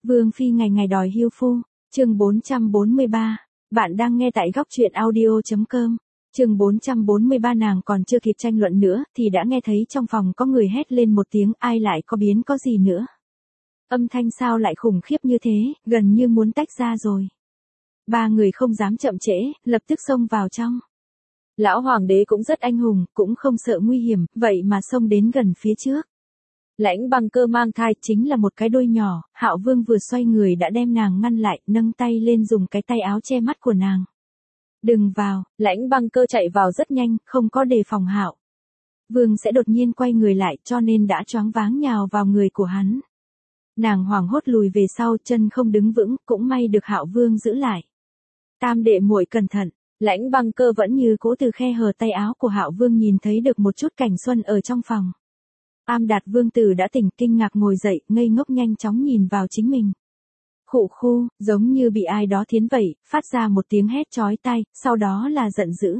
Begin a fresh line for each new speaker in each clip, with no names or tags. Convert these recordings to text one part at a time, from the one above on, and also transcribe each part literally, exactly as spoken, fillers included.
Vương phi ngày ngày đòi hưu phu, chương bốn trăm bốn mươi ba. Bạn đang nghe tại góc truyện audio chấm com. Chương bốn trăm bốn mươi ba nàng còn chưa kịp tranh luận nữa thì đã nghe thấy trong phòng có người hét lên một tiếng, ai lại có biến có gì nữa. Âm thanh sao lại khủng khiếp như thế, gần như muốn tách ra rồi. Ba người không dám chậm trễ, lập tức xông vào trong. Lão hoàng đế cũng rất anh hùng, cũng không sợ nguy hiểm, vậy mà xông đến gần phía trước. Lãnh Băng Cơ mang thai chính là một cái đôi nhỏ, Hạo Vương vừa xoay người đã đem nàng ngăn lại, nâng tay lên dùng cái tay áo che mắt của nàng. Đừng vào, Lãnh Băng Cơ chạy vào rất nhanh, không có đề phòng Hạo Vương sẽ đột nhiên quay người lại cho nên đã choáng váng nhào vào người của hắn. Nàng hoảng hốt lùi về sau, chân không đứng vững, cũng may được Hạo Vương giữ lại. Tam đệ muội cẩn thận. Lãnh Băng Cơ vẫn như cũ từ khe hở tay áo của Hạo Vương nhìn thấy được một chút cảnh xuân ở trong phòng. Am Đạt Vương tử đã tỉnh, kinh ngạc ngồi dậy, ngây ngốc nhanh chóng nhìn vào chính mình. Khụ khu, giống như bị ai đó thiến vậy, phát ra một tiếng hét chói tai, sau đó là giận dữ.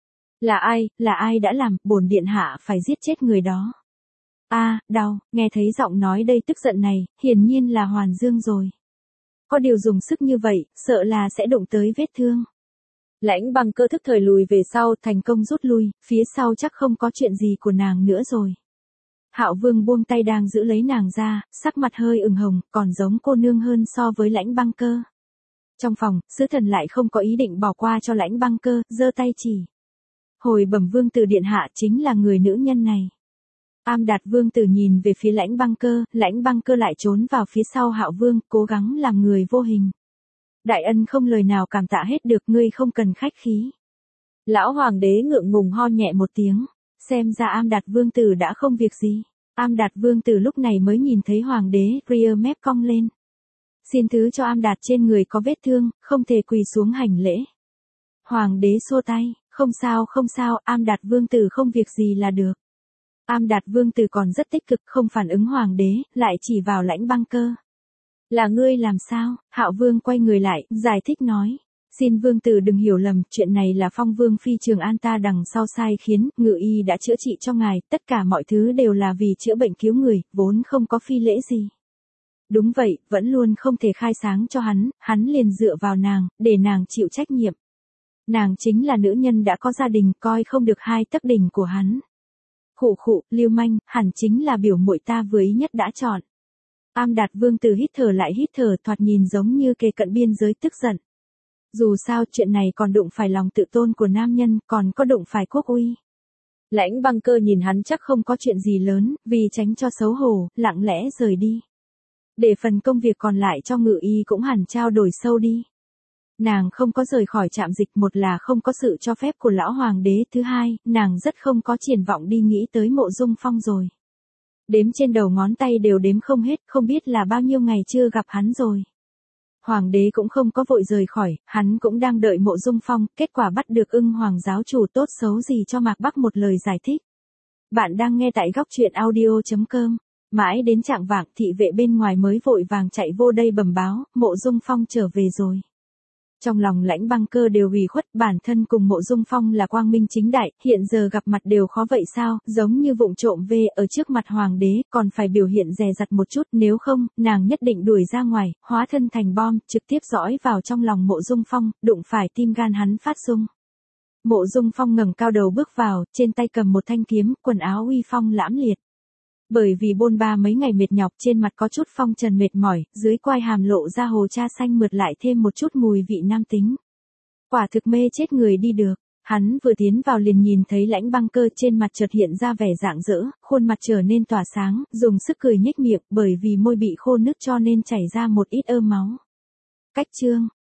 Là ai, là ai đã làm, bổn điện hạ phải giết chết người đó. A, à, đau, nghe thấy giọng nói đây tức giận này, hiển nhiên là Hoàn Dương rồi. Có điều dùng sức như vậy, sợ là sẽ đụng tới vết thương. Lãnh Băng Cơ thức thời lùi về sau, thành công rút lui, phía sau chắc không có chuyện gì của nàng nữa rồi. Hạo Vương buông tay đang giữ lấy nàng ra, sắc mặt hơi ửng hồng, còn giống cô nương hơn so với Lãnh Băng Cơ. Trong phòng, sứ thần lại không có ý định bỏ qua cho Lãnh Băng Cơ, giơ tay chỉ. Hồi bẩm Vương tử điện hạ chính là người nữ nhân này. Am Đạt Vương tử nhìn về phía Lãnh Băng Cơ, Lãnh Băng Cơ lại trốn vào phía sau Hạo Vương, cố gắng làm người vô hình. Đại ân không lời nào cảm tạ hết được, ngươi không cần khách khí. Lão hoàng đế ngượng ngùng ho nhẹ một tiếng, xem ra Am Đạt Vương tử đã không việc gì. Am Đạt Vương tử lúc này mới nhìn thấy hoàng đế, ria mép cong lên. Xin thứ cho Am Đạt trên người có vết thương, không thể quỳ xuống hành lễ. Hoàng đế xua tay, không sao không sao, Am Đạt Vương tử không việc gì là được. Am Đạt Vương tử còn rất tích cực, không phản ứng hoàng đế, lại chỉ vào Lãnh Băng Cơ. Là ngươi làm sao? Hạo Vương quay người lại, giải thích nói. Xin Vương tử đừng hiểu lầm, chuyện này là Phong Vương phi Trường An ta đằng sau sai khiến, ngự y đã chữa trị cho ngài, tất cả mọi thứ đều là vì chữa bệnh cứu người, vốn không có phi lễ gì. Đúng vậy, vẫn luôn không thể khai sáng cho hắn, hắn liền dựa vào nàng, để nàng chịu trách nhiệm. Nàng chính là nữ nhân đã có gia đình, coi không được hai tấc đỉnh của hắn. Khụ khụ, lưu manh, hẳn chính là biểu muội ta vừa ý nhất đã chọn. Am Đạt Vương tử hít thở lại hít thở, thoạt nhìn giống như kề cận biên giới tức giận. Dù sao chuyện này còn đụng phải lòng tự tôn của nam nhân, còn có đụng phải quốc uy. Lãnh Băng Cơ nhìn hắn chắc không có chuyện gì lớn, vì tránh cho xấu hổ, lặng lẽ rời đi. Để phần công việc còn lại cho ngự y cũng hẳn trao đổi sâu đi. Nàng không có rời khỏi trạm dịch, một là không có sự cho phép của lão hoàng đế, thứ hai, nàng rất không có triển vọng đi nghĩ tới Mộ Dung Phong rồi. Đếm trên đầu ngón tay đều đếm không hết, không biết là bao nhiêu ngày chưa gặp hắn rồi. Hoàng đế cũng không có vội rời khỏi, hắn cũng đang đợi Mộ Dung Phong, kết quả bắt được Ưng Hoàng giáo chủ tốt xấu gì cho Mạc Bắc một lời giải thích. Bạn đang nghe tại góc truyện audio chấm com. Mãi đến trạng vạng, thị vệ bên ngoài mới vội vàng chạy vô đây bẩm báo, Mộ Dung Phong trở về rồi. Trong lòng Lãnh Băng Cơ đều ủy khuất, bản thân cùng Mộ Dung Phong là quang minh chính đại, hiện giờ gặp mặt đều khó vậy sao, giống như vụng trộm về ở trước mặt hoàng đế, còn phải biểu hiện dè dặt một chút, nếu không, nàng nhất định đuổi ra ngoài, hóa thân thành bom, trực tiếp dõi vào trong lòng Mộ Dung Phong, đụng phải tim gan hắn phát rung. Mộ Dung Phong ngẩng cao đầu bước vào, trên tay cầm một thanh kiếm, quần áo uy phong lãm liệt. Bởi vì bôn ba mấy ngày mệt nhọc, trên mặt có chút phong trần mệt mỏi, dưới quai hàm lộ ra hồ cha xanh mượt lại thêm một chút mùi vị nam tính. Quả thực mê chết người đi được, hắn vừa tiến vào liền nhìn thấy Lãnh Băng Cơ, trên mặt chợt hiện ra vẻ rạng rỡ, khuôn mặt trở nên tỏa sáng, dùng sức cười nhếch miệng, bởi vì môi bị khô nứt cho nên chảy ra một ít ơ máu. Cách chương,